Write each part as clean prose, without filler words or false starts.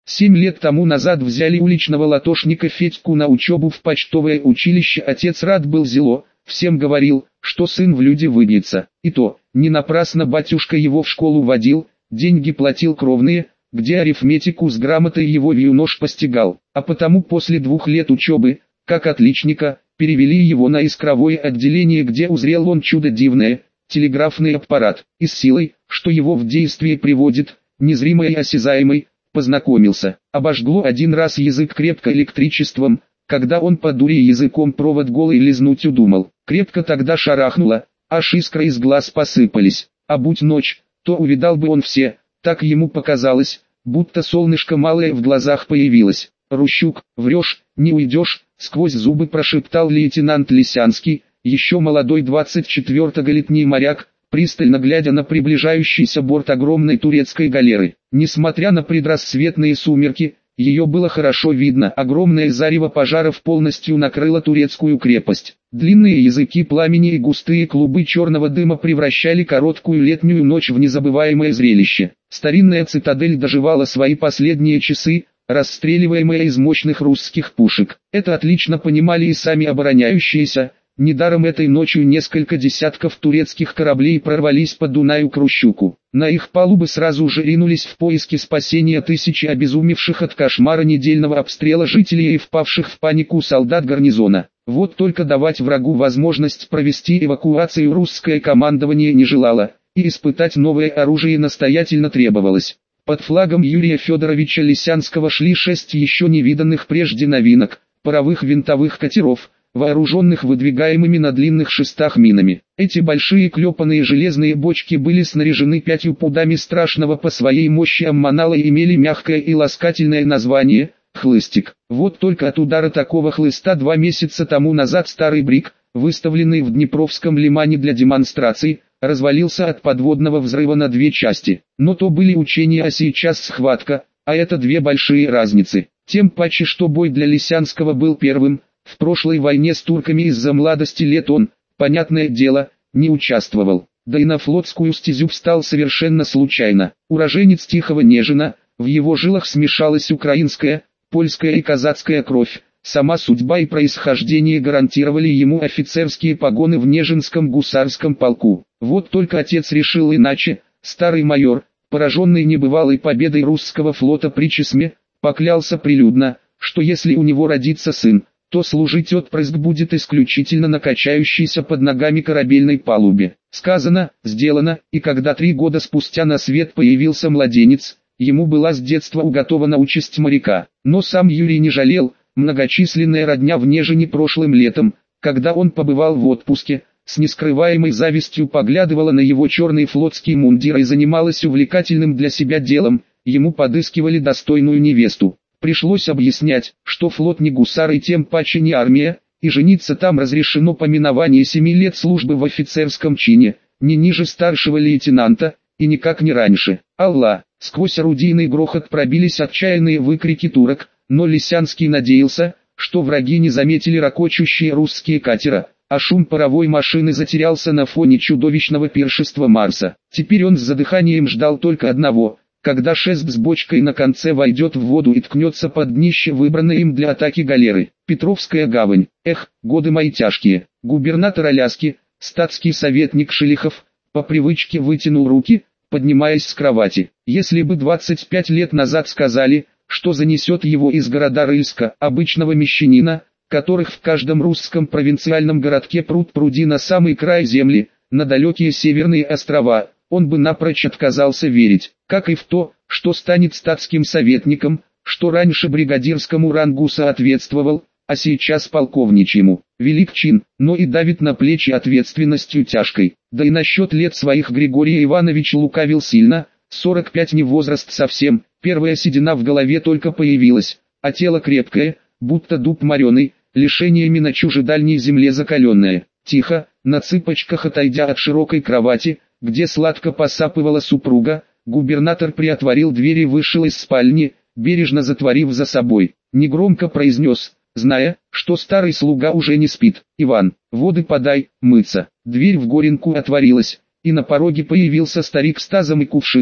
7 лет тому назад взяли уличного латошника Федьку на учебу в почтовое училище. Отец рад был зело, всем говорил, что сын в люди выбьется. И то, не напрасно батюшка его в школу водил, деньги платил кровные, где арифметику с грамотой его юнош постигал. А потому после 2 лет учебы, как отличника, перевели его на искровое отделение, где узрел он чудо дивное, телеграфный аппарат, и с силой, что его в действие приводит, незримой и осязаемой, познакомился. Обожгло один раз язык крепко электричеством, когда он по дуре языком провод голый лизнуть удумал. Крепко тогда шарахнуло, аж искры из глаз посыпались. А будь ночь, то увидал бы он все, так ему показалось, будто солнышко малое в глазах появилось. «Рущук, врешь, не уйдешь», — сквозь зубы прошептал лейтенант Лисянский, еще молодой 24-летний моряк, пристально глядя на приближающийся борт огромной турецкой галеры. Несмотря на предрассветные сумерки, ее было хорошо видно. Огромное зарево пожаров полностью накрыло турецкую крепость. Длинные языки пламени и густые клубы черного дыма превращали короткую летнюю ночь в незабываемое зрелище. Старинная цитадель доживала свои последние часы, расстреливаемая из мощных русских пушек. Это отлично понимали и сами обороняющиеся. Недаром этой ночью несколько десятков турецких кораблей прорвались по Дунаю к Рущуку. На их палубы сразу же ринулись в поиски спасения тысячи обезумевших от кошмара недельного обстрела жителей и впавших в панику солдат гарнизона. Вот только давать врагу возможность провести эвакуацию русское командование не желало, и испытать новое оружие настоятельно требовалось. Под флагом Юрия Федоровича Лисянского шли 6 еще невиданных прежде новинок, паровых винтовых катеров, вооруженных выдвигаемыми на длинных шестах минами. Эти большие клепанные железные бочки были снаряжены 5 пудами страшного по своей мощи аммонала и имели мягкое и ласкательное название «хлыстик». Вот только от удара такого хлыста 2 месяца тому назад старый бриг, выставленный в Днепровском лимане для демонстраций, развалился от подводного взрыва на 2 части. Но то были учения, а сейчас схватка, а это 2 большие разницы. Тем паче, что бой для Лисянского был первым. В прошлой войне с турками из-за младости лет он, понятное дело, не участвовал. Да и на флотскую стезю встал совершенно случайно. Уроженец Тихого Нежина, в его жилах смешалась украинская, польская и казацкая кровь. Сама судьба и происхождение гарантировали ему офицерские погоны в Нежинском гусарском полку. Вот только отец решил иначе. Старый майор, пораженный небывалой победой русского флота при Чесме, поклялся прилюдно, что если у него родится сын, то служить отпрыск будет исключительно на качающейся под ногами корабельной палубе. Сказано, сделано, и когда 3 года спустя на свет появился младенец, ему была с детства уготована участь моряка. Но сам Юрий не жалел, многочисленная родня в Нежине прошлым летом, когда он побывал в отпуске, с нескрываемой завистью поглядывала на его черный флотский мундир и занималась увлекательным для себя делом, ему подыскивали достойную невесту. Пришлось объяснять, что флот не гусары и тем паче не армия, и жениться там разрешено по миновании 7 лет службы в офицерском чине, не ниже старшего лейтенанта, и никак не раньше. Алла! Сквозь орудийный грохот пробились отчаянные выкрики турок, но Лисянский надеялся, что враги не заметили ракочущие русские катера, а шум паровой машины затерялся на фоне чудовищного пиршества Марса. Теперь он с задыханием ждал только одного — когда шест с бочкой на конце войдет в воду и ткнется под днище выбранной им для атаки галеры. Петровская гавань. Эх, годы мои тяжкие. Губернатор Аляски, статский советник Шелихов, по привычке вытянул руки, поднимаясь с кровати. Если бы 25 лет назад сказали, что занесет его из города Рыльска, обычного мещанина, которых в каждом русском провинциальном городке пруд-пруди на самый край земли, на далекие северные острова, он бы напрочь отказался верить, как и в то, что станет статским советником, что раньше бригадирскому рангу соответствовал, а сейчас полковничьему. Велик чин, но и давит на плечи ответственностью тяжкой. Да и насчет лет своих Григорий Иванович лукавил сильно, 45 не возраст совсем, первая седина в голове только появилась, а тело крепкое, будто дуб мореный, лишениями на чужедальней земле закаленное. Тихо, на цыпочках отойдя от широкой кровати, где сладко посапывала супруга, губернатор приотворил дверь и вышел из спальни, бережно затворив за собой. Негромко произнес, зная, что старый слуга уже не спит: «Иван, воды подай, мыться». Дверь в горенку отворилась, и на пороге появился старик с тазом и кувшином,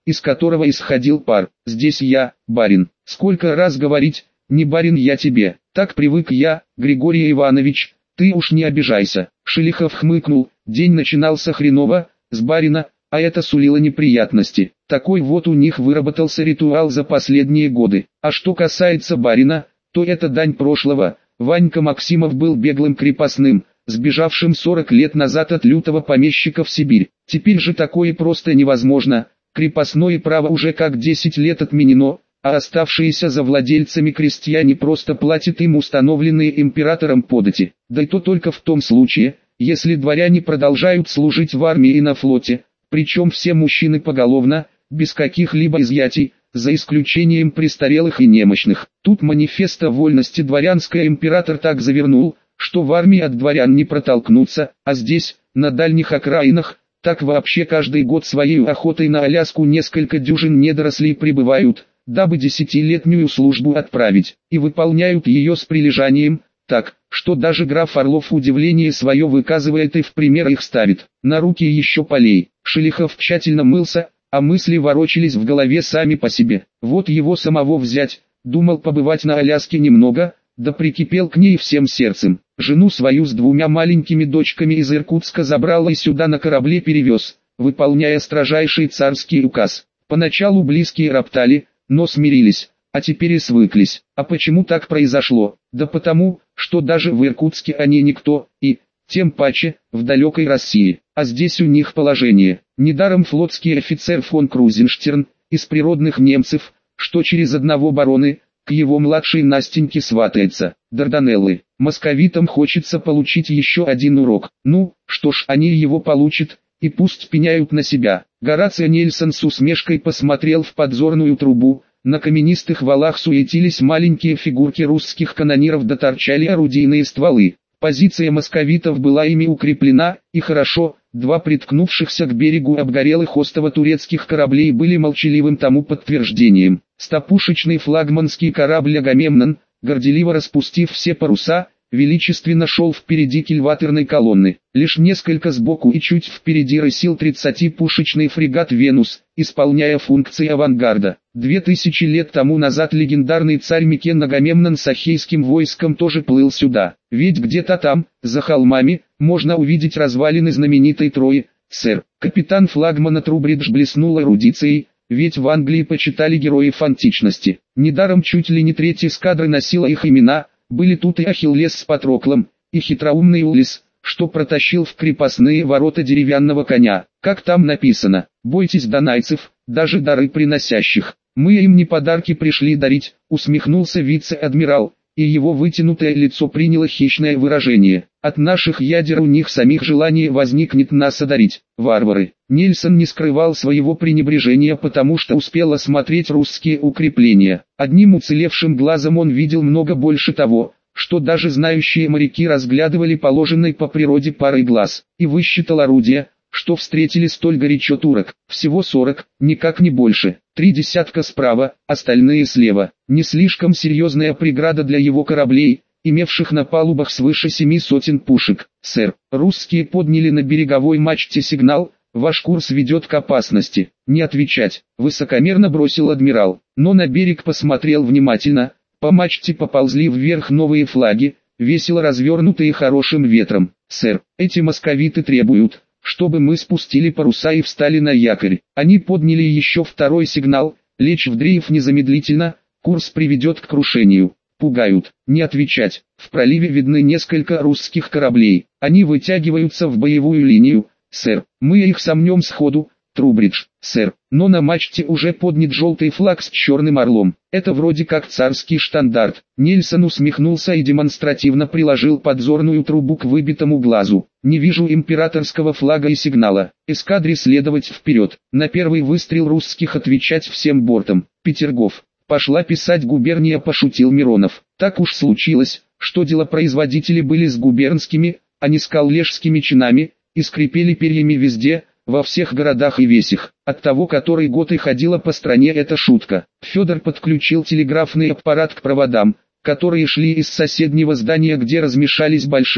из которого исходил пар. Здесь я, барин. Сколько раз говорить, не барин я тебе. Так привык я, Григорий Иванович, ты уж не обижайся. Шелихов хмыкнул, день начинался хреново, с барина, а это сулило неприятности. Такой вот у них выработался ритуал за последние годы. А что касается барина, то это дань прошлого. Ванька Максимов был беглым крепостным, сбежавшим 40 лет назад от лютого помещика в Сибирь. Теперь же такое просто невозможно. Крепостное право уже как 10 лет отменено, а оставшиеся за владельцами крестьяне просто платят им установленные императором подати. Да и то только в том случае, если дворяне продолжают служить в армии и на флоте, причем все мужчины поголовно, без каких-либо изъятий, за исключением престарелых и немощных. Тут манифест о вольности дворянской император так завернул, что в армии от дворян не протолкнуться, а здесь, на дальних окраинах, так вообще каждый год своей охотой на Аляску несколько дюжин недорослей прибывают, дабы 10-летнюю службу отправить, и выполняют ее с прилежанием, так, что даже граф Орлов удивление свое выказывает и в пример их ставит. На руки еще полей. Шелихов тщательно мылся, а мысли ворочались в голове сами по себе. Вот его самого взять, думал побывать на Аляске немного, да прикипел к ней всем сердцем. Жену свою с 2 маленькими дочками из Иркутска забрал и сюда на корабле перевез, выполняя строжайший царский указ. Поначалу близкие роптали, но смирились, а теперь и свыклись. А почему так произошло? Да потому, что даже в Иркутске они никто, и, тем паче, в далекой России. А здесь у них положение. Недаром флотский офицер фон Крузенштерн, из природных немцев, что через одного барона, к его младшей Настеньке сватается. Дарданеллы. Московитам хочется получить еще один урок. Ну, что ж, они его получат, и пусть пеняют на себя. Горацио Нельсон с усмешкой посмотрел в подзорную трубу. На каменистых валах суетились маленькие фигурки русских канониров, да торчали орудийные стволы. Позиция московитов была ими укреплена, и хорошо, 2 приткнувшихся к берегу обгорелых остова турецких кораблей были молчаливым тому подтверждением. Стопушечный флагманский корабль «Агамемнон», горделиво распустив все паруса, величественно шел впереди кильватерной колонны. Лишь несколько сбоку и чуть впереди рысил 30-пушечный фрегат «Венус», исполняя функции авангарда. 2000 лет тому назад легендарный царь Микен Агамемнон с ахейским войском тоже плыл сюда. Ведь где-то там, за холмами, можно увидеть развалины знаменитой Трои, сэр. Капитан флагмана Трубридж блеснул эрудицией, ведь в Англии почитали героев античности. Недаром чуть ли не 3-я эскадра носила их имена. Были тут и Ахиллес с Патроклом, и хитроумный Улисс, что протащил в крепостные ворота деревянного коня. Как там написано: «Бойтесь донайцев, даже дары приносящих. Мы им не подарки пришли дарить», усмехнулся вице-адмирал, и его вытянутое лицо приняло хищное выражение. «От наших ядер у них самих желание возникнет нас одарить, варвары». Нельсон не скрывал своего пренебрежения, потому что успел осмотреть русские укрепления. Одним уцелевшим глазом он видел много больше того, что даже знающие моряки разглядывали положенной по природе парой глаз, и высчитал орудия, что встретили столь горячо турок. Всего 40, никак не больше. 3 десятка справа, остальные слева. Не слишком серьезная преграда для его кораблей, имевших на палубах свыше 7 сотен пушек. «Сэр, русские подняли на береговой мачте сигнал, ваш курс ведет к опасности». «Не отвечать», высокомерно бросил адмирал, но на берег посмотрел внимательно. По мачте поползли вверх новые флаги, весело развернутые хорошим ветром. «Сэр, эти московиты требуют, чтобы мы спустили паруса и встали на якорь». Они подняли еще 2-й сигнал, лечь в дрейф незамедлительно, курс приведет к крушению. Пугают. Не отвечать. В проливе видны несколько русских кораблей. Они вытягиваются в боевую линию. «Сэр, мы их сомнем сходу». Трубридж: «Сэр, но на мачте уже поднят желтый флаг с черным орлом. Это вроде как царский штандарт». Нельсон усмехнулся и демонстративно приложил подзорную трубу к выбитому глазу. «Не вижу императорского флага и сигнала. Эскадре следовать вперед. На первый выстрел русских отвечать всем бортом». Петергоф: «Пошла писать губерния», пошутил Миронов. Так уж случилось, что делопроизводители были с губернскими, а не с коллежскими чинами, и скрипели перьями везде, во всех городах и весях. От того, который год и ходила по стране эта шутка. Федор подключил телеграфный аппарат к проводам, которые шли из соседнего здания, где размешались большие,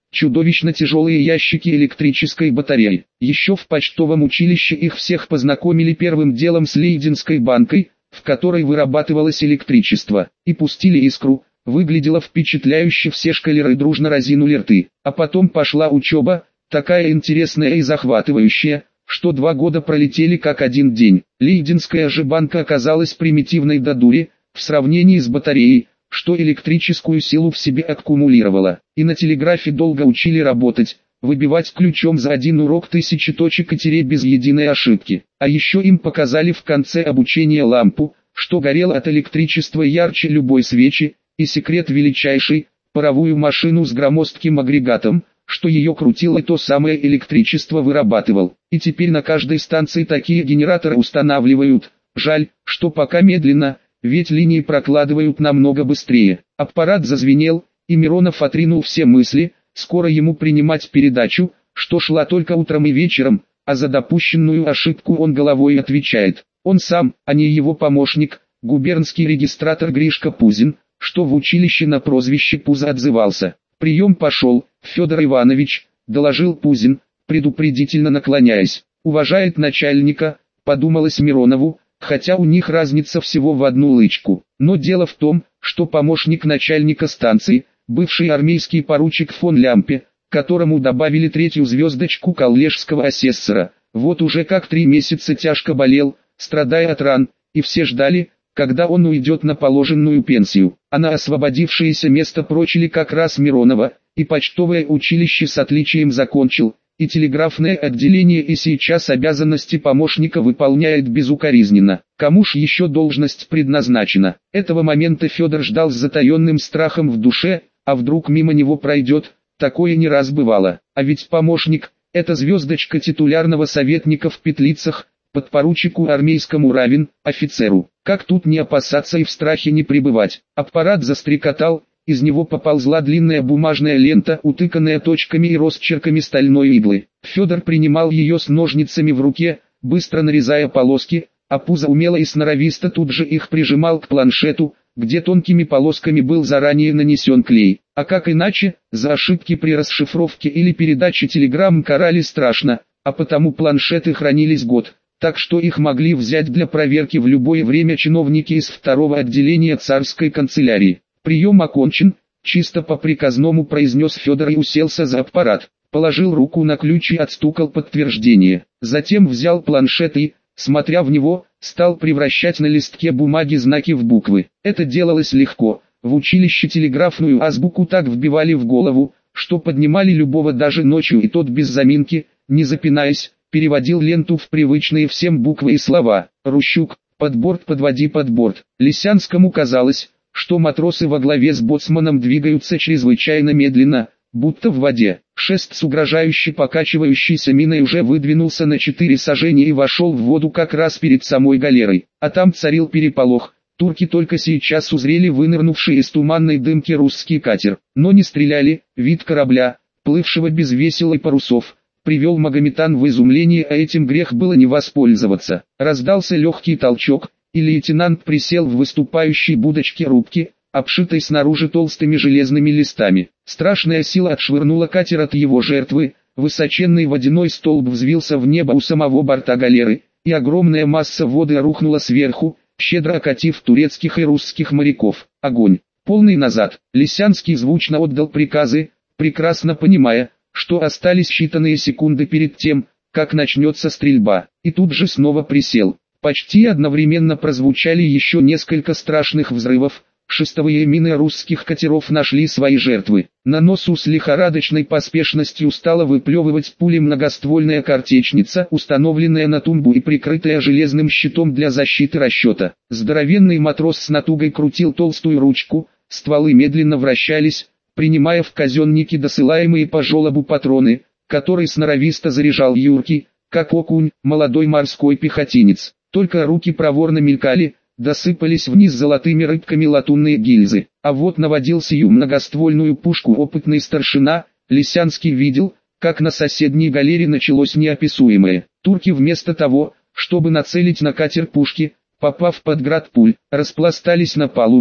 чудовищно тяжелые ящики электрической батареи. Еще в почтовом училище их всех познакомили первым делом с Лейденской банкой, в которой вырабатывалось электричество, и пустили искру. Выглядело впечатляюще, все школяры дружно разинули рты. А потом пошла учеба, такая интересная и захватывающая, что 2 года пролетели как один день. Лейденская же банка оказалась примитивной до дури, в сравнении с батареей, что электрическую силу в себе аккумулировала. И на телеграфе долго учили работать, выбивать ключом за один урок 1000 точек и тереть без единой ошибки. А еще им показали в конце обучения лампу, что горела от электричества ярче любой свечи, и секрет величайший, паровую машину с громоздким агрегатом, что ее крутил и то самое электричество вырабатывал. И теперь на каждой станции такие генераторы устанавливают. Жаль, что пока медленно, ведь линии прокладывают намного быстрее. Аппарат зазвенел, и Миронов отринул все мысли, скоро ему принимать передачу, что шла только утром и вечером, а за допущенную ошибку он головой отвечает. Он сам, а не его помощник, губернский регистратор Гришка Пузин, что в училище на прозвище Пуза отзывался. «Прием пошел, Федор Иванович», — доложил Пузин, предупредительно наклоняясь. «Уважает начальника», — подумалось Миронову, хотя у них разница всего в одну лычку. Но дело в том, что помощник начальника станции, бывший армейский поручик фон Лямпе, которому добавили 3-ю звездочку коллежского асессора, вот уже как 3 месяца тяжко болел, страдая от ран, и все ждали, когда он уйдет на положенную пенсию. А на освободившееся место прочили как раз Миронова, и почтовое училище с отличием закончил, и телеграфное отделение и сейчас обязанности помощника выполняет безукоризненно. Кому ж еще должность предназначена? Этого момента Федор ждал с затаенным страхом в душе, а вдруг мимо него пройдет, такое не раз бывало. А ведь помощник – это звездочка титулярного советника в петлицах, подпоручику армейскому равен, офицеру. Как тут не опасаться и в страхе не пребывать? Аппарат застрекотал, из него поползла длинная бумажная лента, утыканная точками и росчерками стальной иглы. Федор принимал ее с ножницами в руке, быстро нарезая полоски, а Пузо умело и сноровисто тут же их прижимал к планшету, где тонкими полосками был заранее нанесен клей. А как иначе, за ошибки при расшифровке или передаче телеграмм карали страшно, а потому планшеты хранились год, так что их могли взять для проверки в любое время чиновники из 2-го отделения царской канцелярии. «Прием окончен», — чисто по-приказному произнес Федор и уселся за аппарат, положил руку на ключ и отстукал подтверждение. Затем взял планшет и, смотря в него, стал превращать на листке бумаги знаки в буквы. Это делалось легко, в училище телеграфную азбуку так вбивали в голову, что поднимали любого даже ночью, и тот без заминки, не запинаясь, переводил ленту в привычные всем буквы и слова. «Рущук, под борт подводи под борт». Лисянскому казалось, что матросы во главе с боцманом двигаются чрезвычайно медленно, будто в воде. Шест с угрожающе покачивающейся миной уже выдвинулся на 4 сажения и вошел в воду как раз перед самой галерой. А там царил переполох. Турки только сейчас узрели вынырнувший из туманной дымки русский катер, но не стреляли. Вид корабля, плывшего без весел и парусов, привел Магометан в изумление, а этим грех было не воспользоваться. Раздался легкий толчок, и лейтенант присел в выступающей будочке рубки, обшитой снаружи толстыми железными листами. Страшная сила отшвырнула катер от его жертвы, высоченный водяной столб взвился в небо у самого борта галеры, и огромная масса воды рухнула сверху, щедро окатив турецких и русских моряков. Огонь! Полный назад! Лисянский звучно отдал приказы, прекрасно понимая, что остались считанные секунды перед тем, как начнется стрельба, и тут же снова присел. Почти одновременно прозвучали еще несколько страшных взрывов, шестовые мины русских катеров нашли свои жертвы. На носу с лихорадочной поспешностью стала выплевывать пули многоствольная картечница, установленная на тумбу и прикрытая железным щитом для защиты расчета. Здоровенный матрос с натугой крутил толстую ручку, стволы медленно вращались, принимая в казенники досылаемые по желобу патроны, который сноровисто заряжал юркий, как окунь, молодой морской пехотинец. Только руки проворно мелькали, досыпались вниз золотыми рыбками латунные гильзы. А вот наводил сию многоствольную пушку опытный старшина. Лисянский видел, как на соседней галере началось неописуемое. Турки вместо того, чтобы нацелить на катер пушки, попав под град пуль, распластались на палубе,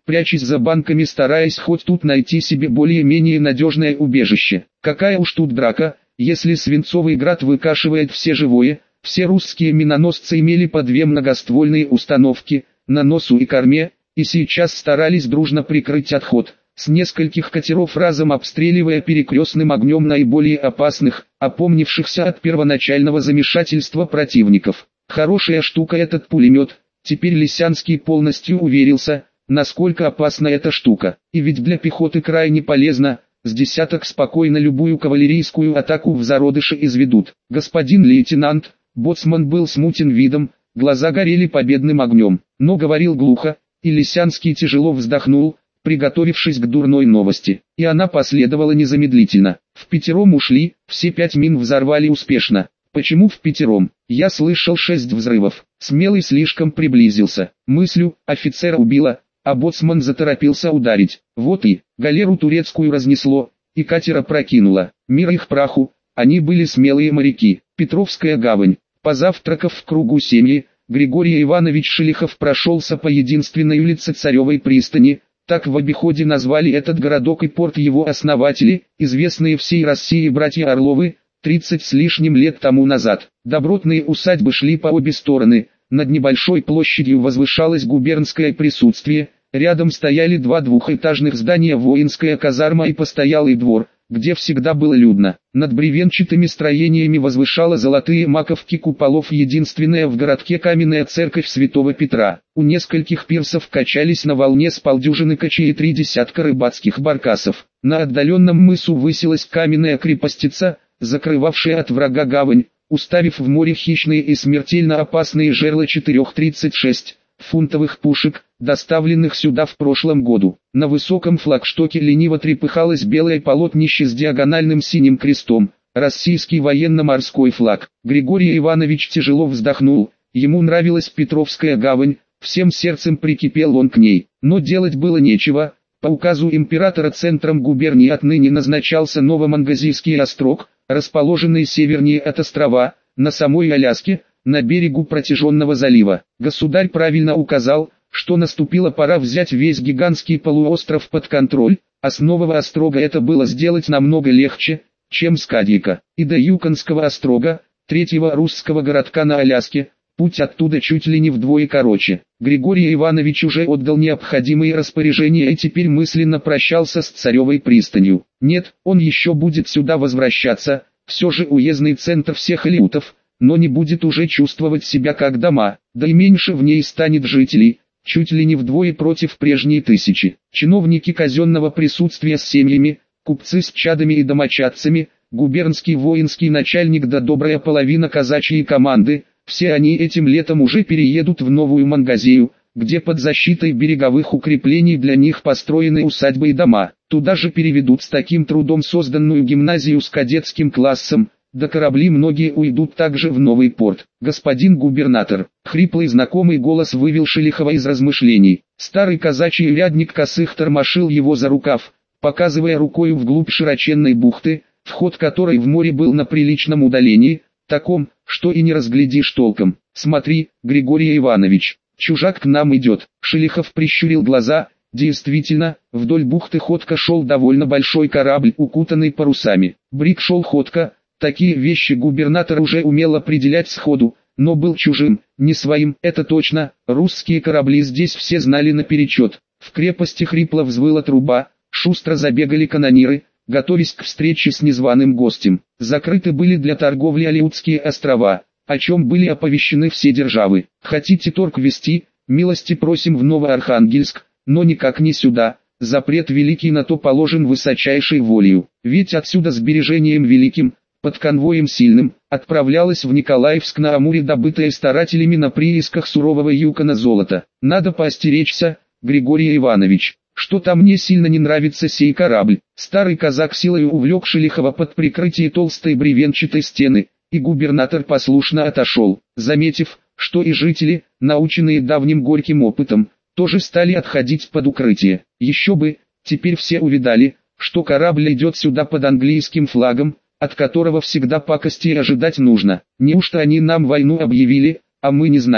прячась за банками, стараясь хоть тут найти себе более-менее надежное убежище. Какая уж тут драка, если Свинцовый Град выкашивает все живое. Все русские миноносцы имели по 2 многоствольные установки, на носу и корме, и сейчас старались дружно прикрыть отход, с нескольких катеров разом обстреливая перекрестным огнем наиболее опасных, опомнившихся от первоначального замешательства противников. Хорошая штука этот пулемет, теперь Лисянский полностью уверился, насколько опасна эта штука, и ведь для пехоты крайне полезна. С десяток спокойно любую кавалерийскую атаку в зародыше изведут. Господин лейтенант, боцман был смутен видом, глаза горели победным огнем, но говорил глухо, и Лисянский тяжело вздохнул, приготовившись к дурной новости. И она последовала незамедлительно. Впятером ушли, все 5 мин взорвали успешно. Почему впятером? Я слышал 6 взрывов. Смелый слишком приблизился. Мыслью, офицера убило, а боцман заторопился ударить. Вот и, галеру турецкую разнесло, и катера прокинуло. Мир их праху, они были смелые моряки. Петровская гавань. Позавтракав в кругу семьи, Григорий Иванович Шелихов прошелся по единственной улице Царевой пристани. Так в обиходе назвали этот городок и порт его основатели, известные всей России братья Орловы, 30 с лишним лет тому назад. Добротные усадьбы шли по обе стороны. Над небольшой площадью возвышалось губернское присутствие, рядом стояли 2 двухэтажных здания, воинская казарма и постоялый двор, где всегда было людно. Над бревенчатыми строениями возвышала золотые маковки куполов единственная в городке каменная церковь Святого Петра. У нескольких пирсов качались на волне с полдюжины качей и 3 десятка рыбацких баркасов. На отдаленном мысу высилась каменная крепостица, закрывавшая от врага гавань, уставив в море хищные и смертельно опасные жерла 4,36 фунтовых пушек, доставленных сюда в прошлом году. На высоком флагштоке лениво трепыхалось белое полотнище с диагональным синим крестом, российский военно-морской флаг. Григорий Иванович тяжело вздохнул, ему нравилась Петровская гавань, всем сердцем прикипел он к ней, но делать было нечего. По указу императора центром губернии отныне назначался Новомангазийский острог, расположенный севернее от острова, на самой Аляске, на берегу протяженного залива. Государь правильно указал, что наступила пора взять весь гигантский полуостров под контроль, а с нового острога это было сделать намного легче, чем с Кадьяка. И до Юконского острога, 3-го русского городка на Аляске, путь оттуда чуть ли не вдвое короче. Григорий Иванович уже отдал необходимые распоряжения и теперь мысленно прощался с Царевой пристанью. Нет, он еще будет сюда возвращаться, все же уездный центр всех алеутов, но не будет уже чувствовать себя как дома, да и меньше в ней станет жителей, чуть ли не вдвое против прежней 1000. Чиновники казенного присутствия с семьями, купцы с чадами и домочадцами, губернский воинский начальник да добрая половина казачьей команды, все они этим летом уже переедут в Новую Мангазею, где под защитой береговых укреплений для них построены усадьбы и дома. Туда же переведут с таким трудом созданную гимназию с кадетским классом, да корабли многие уйдут также в новый порт. Господин губернатор, хриплый знакомый голос вывел Шелихова из размышлений. Старый казачий рядник косых тормошил его за рукав, показывая рукою вглубь широченной бухты, вход которой в море был на приличном удалении, таком, что и не разглядишь толком. Смотри, Григорий Иванович, чужак к нам идет. Шелихов прищурил глаза. Действительно, вдоль бухты ходко шел довольно большой корабль, укутанный парусами. Брик шел ходко. Такие вещи губернатор уже умел определять сходу, но был чужим, не своим, это точно. Русские корабли здесь все знали наперечет. В крепости хрипло взвыла труба, шустро забегали канониры, готовясь к встрече с незваным гостем. Закрыты были для торговли Алеутские острова, о чем были оповещены все державы. Хотите торг вести, милости просим в Новоархангельск, но никак не сюда. Запрет великий на то положен высочайшей волею. Ведь отсюда сбережением великим, под конвоем сильным, отправлялась в Николаевск на Амуре добытая старателями на приисках сурового Юкона золото. Надо поостеречься, Григорий Иванович. Что-то мне сильно не нравится сей корабль. Старый казак силой увлек Шелихова под прикрытие толстой бревенчатой стены, и губернатор послушно отошел, заметив, что и жители, наученные давним горьким опытом, тоже стали отходить под укрытие. Еще бы, теперь все увидали, что корабль идет сюда под английским флагом, от которого всегда пакости ожидать нужно. Неужто они нам войну объявили, а мы не знаем?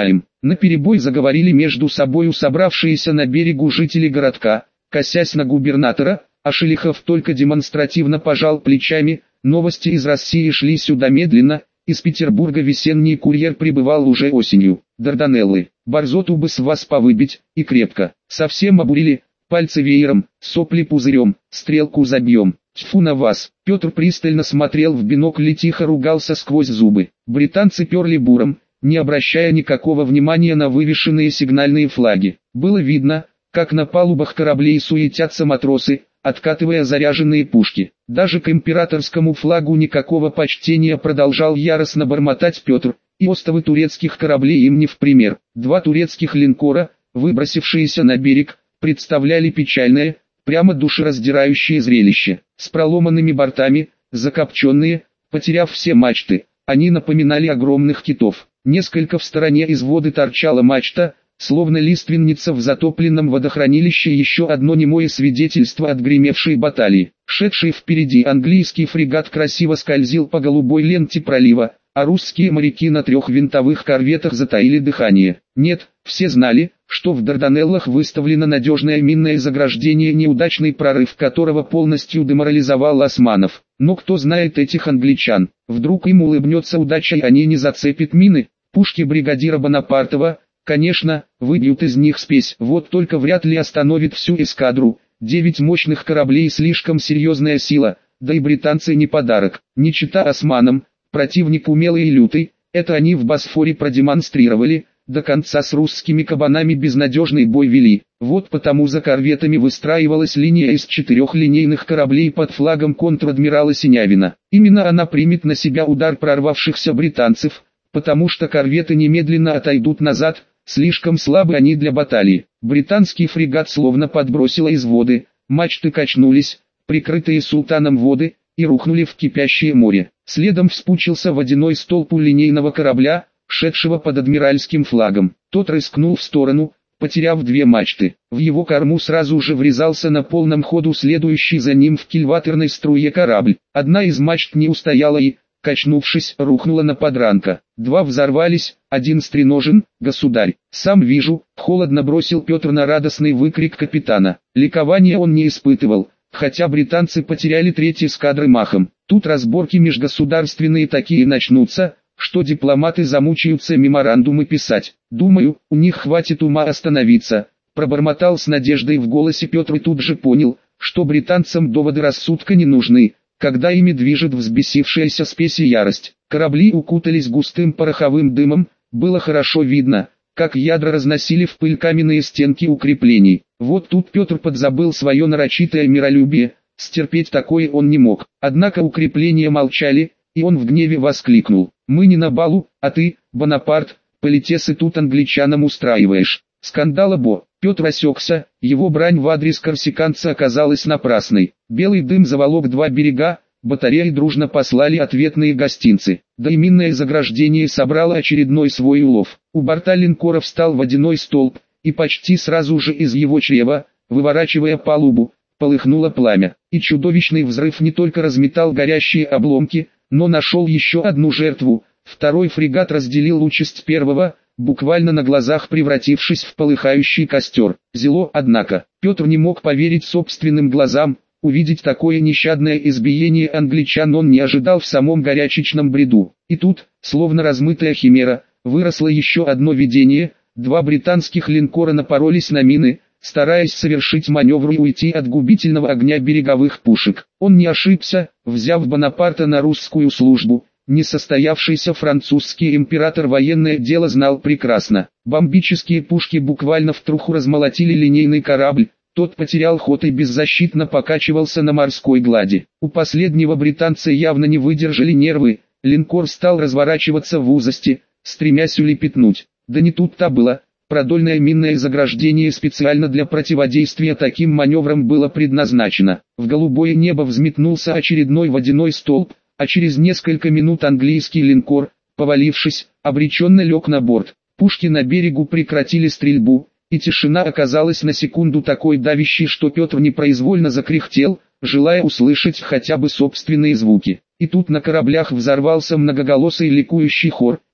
Наперебой заговорили между собою собравшиеся на берегу жители городка, косясь на губернатора, а Шелихов только демонстративно пожал плечами. Новости из России шли сюда медленно, из Петербурга весенний курьер прибывал уже осенью. Дарданеллы, борзоту бы с вас повыбить, и крепко. Совсем обурили, пальцы веером, сопли пузырем, стрелку забьем. Тьфу на вас. Петр пристально смотрел в бинокль и тихо ругался сквозь зубы. Британцы перли буром, не обращая никакого внимания на вывешенные сигнальные флаги. Было видно, как на палубах кораблей суетятся матросы, откатывая заряженные пушки. Даже к императорскому флагу никакого почтения, продолжал яростно бормотать Петр, и остовы турецких кораблей им не в пример. Два турецких линкора, выбросившиеся на берег, представляли печальное, прямо душераздирающее зрелище. С проломанными бортами, закопченные, потеряв все мачты, они напоминали огромных китов. Несколько в стороне из воды торчала мачта, словно лиственница в затопленном водохранилище, еще одно немое свидетельство отгремевшей баталии. Шедший впереди английский фрегат красиво скользил по голубой ленте пролива, а русские моряки на трехвинтовых корветах затаили дыхание. Нет, все знали, что в Дарданеллах выставлено надежное минное заграждение, неудачный прорыв которого полностью деморализовал османов. Но кто знает этих англичан? Вдруг им улыбнется удача и они не зацепят мины? Пушки бригадира Бонапартова, конечно, выбьют из них спесь, вот только вряд ли остановит всю эскадру. 9 мощных кораблей слишком серьезная сила, да и британцы не подарок. Не чита османам, противник умелый и лютый, это они в Босфоре продемонстрировали, до конца с русскими кабанами безнадежный бой вели. Вот потому за корветами выстраивалась линия из 4 линейных кораблей под флагом контр-адмирала Синявина. Именно она примет на себя удар прорвавшихся британцев, потому что корветы немедленно отойдут назад, слишком слабы они для баталии. Британский фрегат словно подбросило из воды, мачты качнулись, прикрытые султаном воды, и рухнули в кипящее море. Следом вспучился водяной столб у линейного корабля, шедшего под адмиральским флагом. Тот рыскнул в сторону, потеряв 2 мачты. В его корму сразу же врезался на полном ходу следующий за ним в кильваторной струе корабль. Одна из мачт не устояла и, качнувшись, рухнула на подранка. 2 взорвались, 1 стреножен. Государь, сам вижу, холодно бросил Петр на радостный выкрик капитана. Ликования он не испытывал, хотя британцы потеряли 3 эскадры махом. Тут разборки межгосударственные такие начнутся, что дипломаты замучаются меморандумы писать. Думаю, у них хватит ума остановиться, пробормотал с надеждой в голосе Петр и тут же понял, что британцам доводы рассудка не нужны, когда ими движет взбесившаяся спесь и ярость. Корабли укутались густым пороховым дымом, было хорошо видно, как ядра разносили в пыль каменные стенки укреплений. Вот тут Петр подзабыл свое нарочитое миролюбие, стерпеть такое он не мог. Однако укрепления молчали, и он в гневе воскликнул: «Мы не на балу, а ты, Бонапарт, политесы тут англичанам устраиваешь». Скандала бо. Петр осекся, его брань в адрес корсиканца оказалась напрасной. Белый дым заволок 2 берега, батареи дружно послали ответные гостинцы. Да и минное заграждение собрало очередной свой улов. У борта линкора встал водяной столб, и почти сразу же из его чрева, выворачивая палубу, полыхнуло пламя. И чудовищный взрыв не только разметал горящие обломки, но нашел еще одну жертву. Второй фрегат разделил участь первого, буквально на глазах превратившись в полыхающий костер. Зело, однако, Петр не мог поверить собственным глазам, увидеть такое нещадное избиение англичан он не ожидал в самом горячечном бреду. И тут, словно размытая химера, выросло еще одно видение: 2 британских линкора напоролись на мины, стараясь совершить маневр и уйти от губительного огня береговых пушек. Он не ошибся, взяв Бонапарта на русскую службу. Несостоявшийся французский император военное дело знал прекрасно. Бомбические пушки буквально в труху размолотили линейный корабль, тот потерял ход и беззащитно покачивался на морской глади. У последнего британца явно не выдержали нервы, линкор стал разворачиваться в узости, стремясь улепетнуть. Да не тут-то было. Продольное минное заграждение специально для противодействия таким маневрам было предназначено. В голубое небо взметнулся очередной водяной столб, а через несколько минут английский линкор, повалившись, обреченно лег на борт. Пушки на берегу прекратили стрельбу, и тишина оказалась на секунду такой давящей, что Петр непроизвольно закряхтел, желая услышать хотя бы собственные звуки. И тут на кораблях взорвался многоголосый ликующий хор,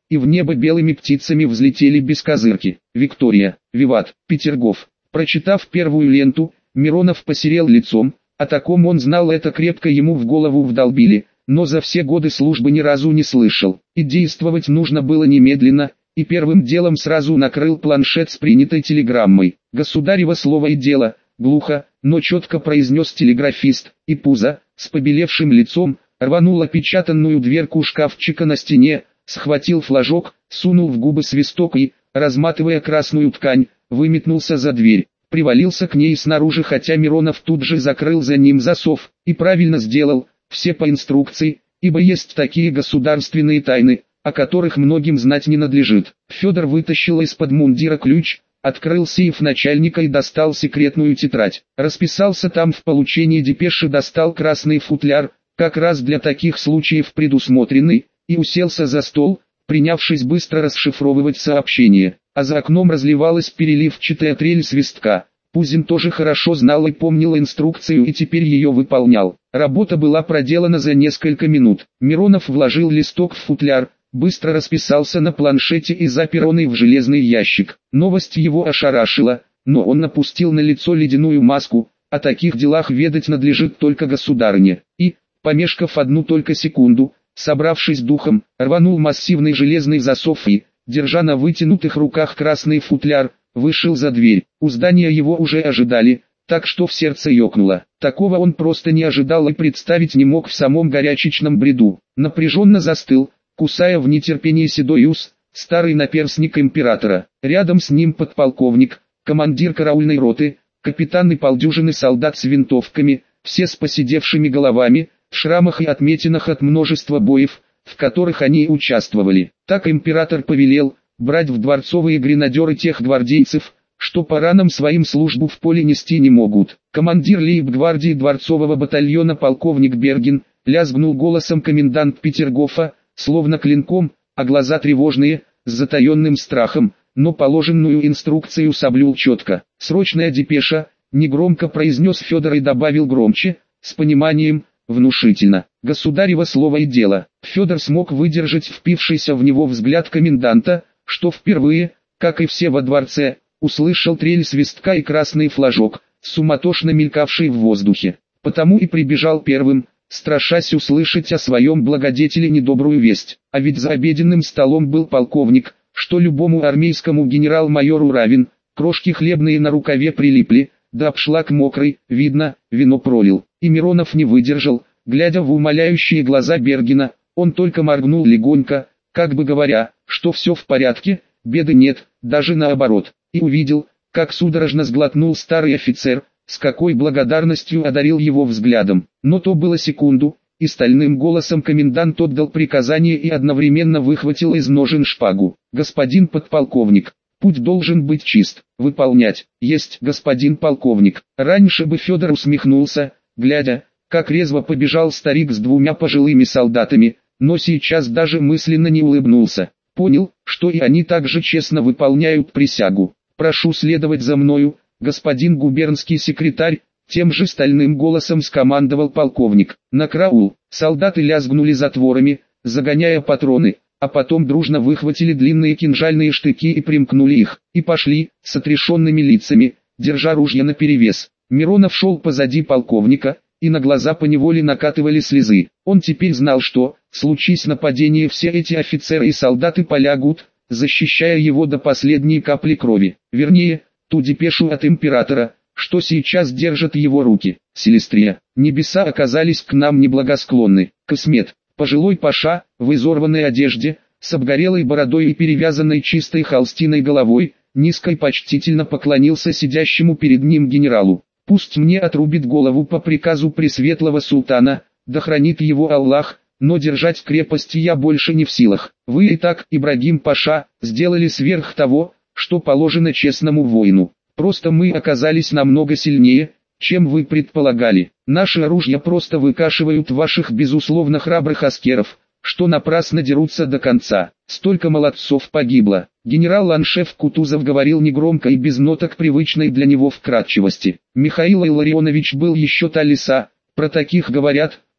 и в небо белыми птицами взлетели бескозырки. Виктория, Виват, Петергоф. Прочитав первую ленту, Миронов посерел лицом. О таком он знал, это крепко ему в голову вдолбили, но за все годы службы ни разу не слышал. И действовать нужно было немедленно, и первым делом сразу накрыл планшет с принятой телеграммой. «Государево слово и дело», глухо, но четко произнес телеграфист, и пузо, с побелевшим лицом, рванул опечатанную дверку шкафчика на стене, схватил флажок, сунул в губы свисток и, разматывая красную ткань, выметнулся за дверь. Привалился к ней снаружи, хотя Миронов тут же закрыл за ним засов, и правильно сделал, все по инструкции, ибо есть такие государственные тайны, о которых многим знать не надлежит. Федор вытащил из-под мундира ключ, открыл сейф начальника и достал секретную тетрадь. Расписался там в получении депеши, достал красный футляр, как раз для таких случаев предусмотренный, и уселся за стол, принявшись быстро расшифровывать сообщение. А за окном разливалась переливчатая трель свистка. Пузин тоже хорошо знал и помнил инструкцию и теперь ее выполнял. Работа была проделана за несколько минут. Миронов вложил листок в футляр, быстро расписался на планшете и запер он в железный ящик. Новость его ошарашила, но он напустил на лицо ледяную маску. О таких делах ведать надлежит только государыне. И, помешкав одну только секунду, собравшись духом, рванул массивный железный засов и, держа на вытянутых руках красный футляр, вышел за дверь. У здания его уже ожидали, так что в сердце ёкнуло. Такого он просто не ожидал и представить не мог в самом горячечном бреду. Напряженно застыл, кусая в нетерпении седой ус, старый наперстник императора. Рядом с ним подполковник, командир караульной роты, капитан и полдюжины солдат с винтовками, все с поседевшими головами, в шрамах и отметинах от множества боев, в которых они участвовали. Так император повелел брать в дворцовые гренадеры тех гвардейцев, что по ранам своим службу в поле нести не могут. Командир лейб-гвардии дворцового батальона полковник Бергин, лязгнул голосом комендант Петергофа, словно клинком, а глаза тревожные, с затаенным страхом, но положенную инструкцию соблюл четко. «Срочная депеша», негромко произнес Федор и добавил громче, с пониманием, внушительно. «Государево слово и дело». Федор смог выдержать впившийся в него взгляд коменданта, что впервые, как и все во дворце, услышал трель свистка и красный флажок, суматошно мелькавший в воздухе. Потому и прибежал первым, страшась услышать о своем благодетеле недобрую весть. А ведь за обеденным столом был полковник, что любому армейскому генерал-майору равен, крошки хлебные на рукаве прилипли, да обшлаг мокрый, видно, вино пролил. И Миронов не выдержал, глядя в умоляющие глаза Бергина, он только моргнул легонько, как бы говоря, что все в порядке, беды нет, даже наоборот, и увидел, как судорожно сглотнул старый офицер, с какой благодарностью одарил его взглядом. Но то было секунду, и стальным голосом комендант отдал приказание и одновременно выхватил из ножен шпагу. «Господин подполковник, путь должен быть чист, выполнять». «Есть, господин полковник». Раньше бы Федор усмехнулся, глядя, как резво побежал старик с двумя пожилыми солдатами, но сейчас даже мысленно не улыбнулся. Понял, что и они также честно выполняют присягу. «Прошу следовать за мною, господин губернский секретарь», тем же стальным голосом скомандовал полковник. «На караул». Солдаты лязгнули затворами, загоняя патроны, а потом дружно выхватили длинные кинжальные штыки и примкнули их, и пошли, с отрешенными лицами, держа ружья наперевес. Миронов шел позади полковника, и на глаза поневоле накатывали слезы. Он теперь знал, что, случись нападение, все эти офицеры и солдаты полягут, защищая его до последней капли крови. Вернее, ту депешу от императора, что сейчас держат его руки. Селестрия. Небеса оказались к нам неблагосклонны. Космет, пожилой паша, в изорванной одежде, с обгорелой бородой и перевязанной чистой холстиной головой, низко и почтительно поклонился сидящему перед ним генералу. «Пусть мне отрубит голову по приказу пресветлого султана, да хранит его Аллах, но держать крепости я больше не в силах. Вы и так, Ибрагим паша, сделали сверх того, что положено честному воину. Просто мы оказались намного сильнее, чем вы предполагали. Наши оружия просто выкашивают ваших безусловно храбрых аскеров, что напрасно дерутся до конца. Столько молодцов погибло». Генерал-аншеф Кутузов говорил негромко и без ноток привычной для него вкратчивости. Михаил Илларионович был еще та лиса, про таких говорят,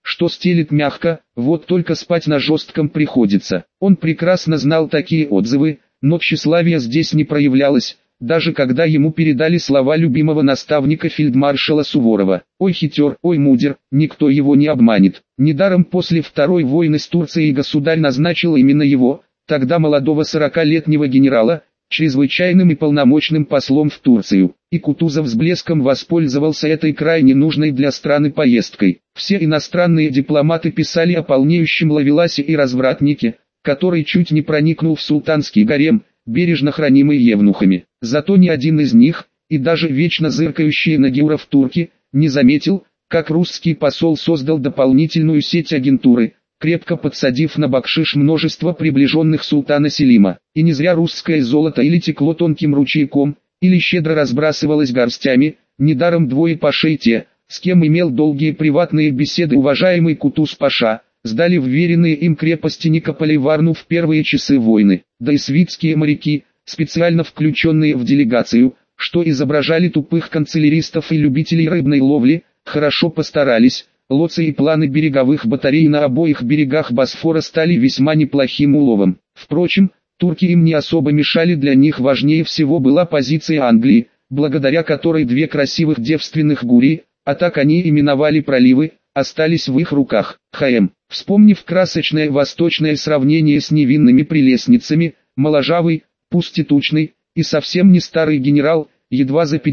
что стелит мягко, вот только спать на жестком приходится. Он прекрасно знал такие отзывы, но тщеславие здесь не проявлялось, даже когда ему передали слова любимого наставника фельдмаршала Суворова. «Ой хитер, ой мудр, никто его не обманет». Недаром после Второй войны с Турцией государь назначил именно его, тогда молодого 40-летнего генерала, чрезвычайным и полномочным послом в Турцию, и Кутузов с блеском воспользовался этой крайне нужной для страны поездкой. Все иностранные дипломаты писали о полнеющем ловеласе и развратнике, который чуть не проникнул в султанский гарем, бережно хранимый евнухами. Зато ни один из них, и даже вечно зыркающие на геуров турки, не заметил, как русский посол создал дополнительную сеть агентуры, крепко подсадив на бакшиш множество приближенных султана Селима. И не зря русское золото или текло тонким ручейком, или щедро разбрасывалось горстями, недаром двое пашей те, с кем имел долгие приватные беседы уважаемый Кутуз-паша, сдали вверенные им крепости Никополя и Варну в первые часы войны. Да и свитские моряки, специально включенные в делегацию, что изображали тупых канцеляристов и любителей рыбной ловли, хорошо постарались. Лоции и планы береговых батарей на обоих берегах Босфора стали весьма неплохим уловом. Впрочем, турки им не особо мешали, для них важнее всего была позиция Англии, благодаря которой две красивых девственных гури, а так они именовали проливы, остались в их руках. Х.М. Вспомнив красочное восточное сравнение с невинными прелестницами, моложавый, пусть и тучный, и совсем не старый генерал, едва за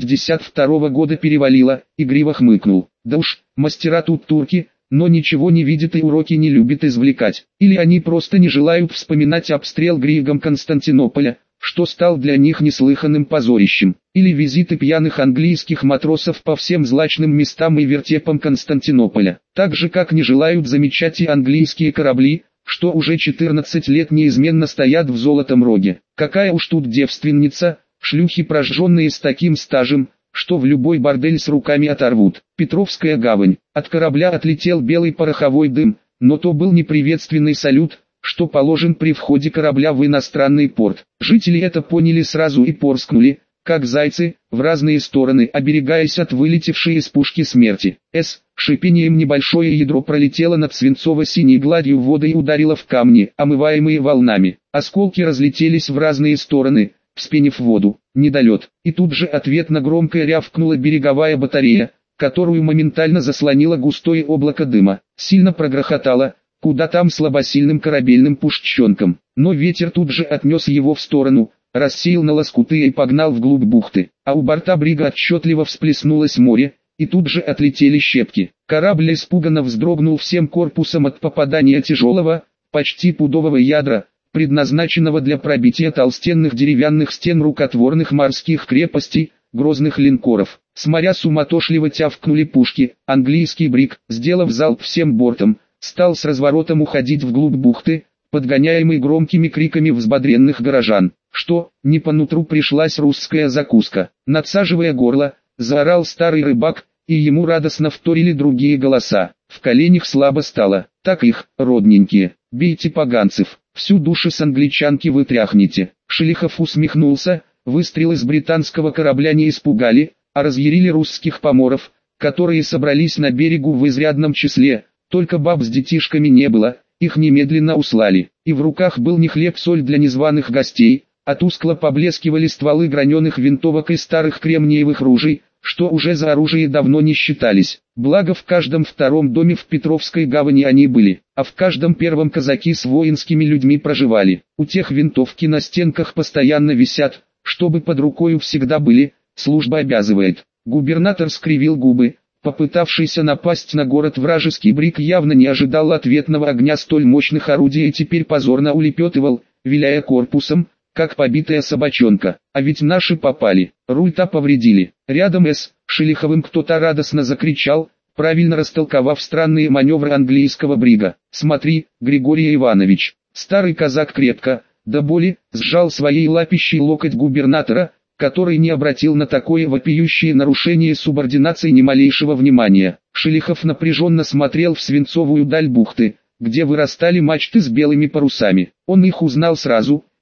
52 года перевалило, игриво хмыкнул. Да уж, мастера тут турки, но ничего не видят и уроки не любят извлекать. Или они просто не желают вспоминать обстрел Григом Константинополя, что стал для них неслыханным позорищем. Или визиты пьяных английских матросов по всем злачным местам и вертепам Константинополя. Так же как не желают замечать и английские корабли, что уже 14 лет неизменно стоят в Золотом Роге. Какая уж тут девственница, шлюхи прожженные с таким стажем, что в любой бордель с руками оторвут. Петровская гавань. От корабля отлетел белый пороховой дым, но то был не приветственный салют, что положен при входе корабля в иностранный порт. Жители это поняли сразу и порскнули, как зайцы, в разные стороны, оберегаясь от вылетевшей из пушки смерти. Шипением небольшое ядро пролетело над свинцово-синей гладью воды и ударило в камни, омываемые волнами. Осколки разлетелись в разные стороны, вспенив воду. Недолет. И тут же ответно громко рявкнула береговая батарея, которую моментально заслонило густое облако дыма. Сильно прогрохотало, куда там слабосильным корабельным пушченком. Но ветер тут же отнес его в сторону, рассеял на лоскуты и погнал вглубь бухты. А у борта брига отчетливо всплеснулось море, и тут же отлетели щепки. Корабль испуганно вздрогнул всем корпусом от попадания тяжелого, почти пудового ядра, предназначенного для пробития толстенных деревянных стен рукотворных морских крепостей, грозных линкоров. С моря суматошливо тявкнули пушки. Английский бриг, сделав залп всем бортом, стал с разворотом уходить вглубь бухты, подгоняемый громкими криками взбодренных горожан. Что, не по нутру пришлась русская закуска. Надсаживая горло, заорал старый рыбак, и ему радостно вторили другие голоса. В коленях слабо стало. Так их, родненькие, бейте поганцев, всю душу с англичанки вы тряхнете. Шелихов усмехнулся, выстрелы с британского корабля не испугали, а разъярили русских поморов, которые собрались на берегу в изрядном числе, только баб с детишками не было, их немедленно услали. И в руках был не хлеб-соль для незваных гостей, а тускло поблескивали стволы граненых винтовок и старых кремниевых ружей, что уже за оружие давно не считались. Благо в каждом втором доме в Петровской гавани они были, а в каждом первом казаки с воинскими людьми проживали. У тех винтовки на стенках постоянно висят, чтобы под рукою всегда были, служба обязывает. Губернатор скривил губы, попытавшийся напасть на город вражеский бриг явно не ожидал ответного огня столь мощных орудий и теперь позорно улепетывал, виляя корпусом, как побитая собачонка. А ведь наши попали, руль-то повредили. Рядом с Шелиховым кто-то радостно закричал, правильно растолковав странные маневры английского брига. «Смотри, Григорий Иванович!» Старый казак крепко, до боли, сжал своей лапищей локоть губернатора, который не обратил на такое вопиющее нарушение субординации ни малейшего внимания. Шелихов напряженно смотрел в свинцовую даль бухты, где вырастали мачты с белыми парусами. Он их узнал сразу,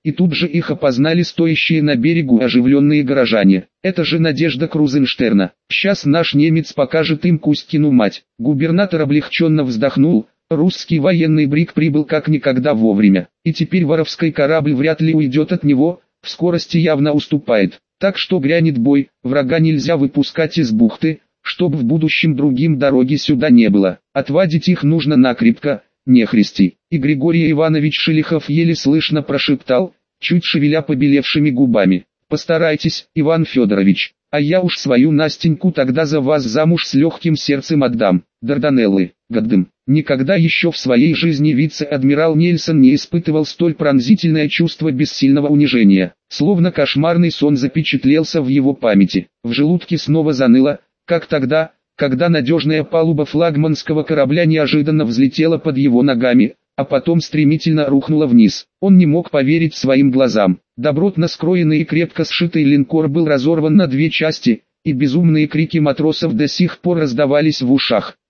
и тут же их опознали стоящие на берегу оживленные горожане. Это же Надежда Крузенштерна. Сейчас наш немец покажет им Кузькину мать. Губернатор облегченно вздохнул. Русский военный бриг прибыл как никогда вовремя, и теперь воровской корабль вряд ли уйдет от него, в скорости явно уступает. Так что грянет бой, врага нельзя выпускать из бухты, чтобы в будущем другим дороги сюда не было. Отвадить их нужно накрепко, нехристи. И Григорий Иванович Шелихов еле слышно прошептал, чуть шевеля побелевшими губами: «Постарайтесь, Иван Федорович, а я уж свою Настеньку тогда за вас замуж с легким сердцем отдам». Дарданеллы, Гаддым. Никогда еще в своей жизни вице-адмирал Нельсон не испытывал столь пронзительное чувство бессильного унижения. Словно кошмарный сон запечатлелся в его памяти. В желудке снова заныло, как тогда, когда надежная палуба флагманского корабля неожиданно взлетела под его ногами, а потом стремительно рухнула вниз. Он не мог поверить своим глазам. Добротно скроенный и крепко сшитый линкор был разорван на две части, и безумные крики матросов до сих пор раздавались в ушах.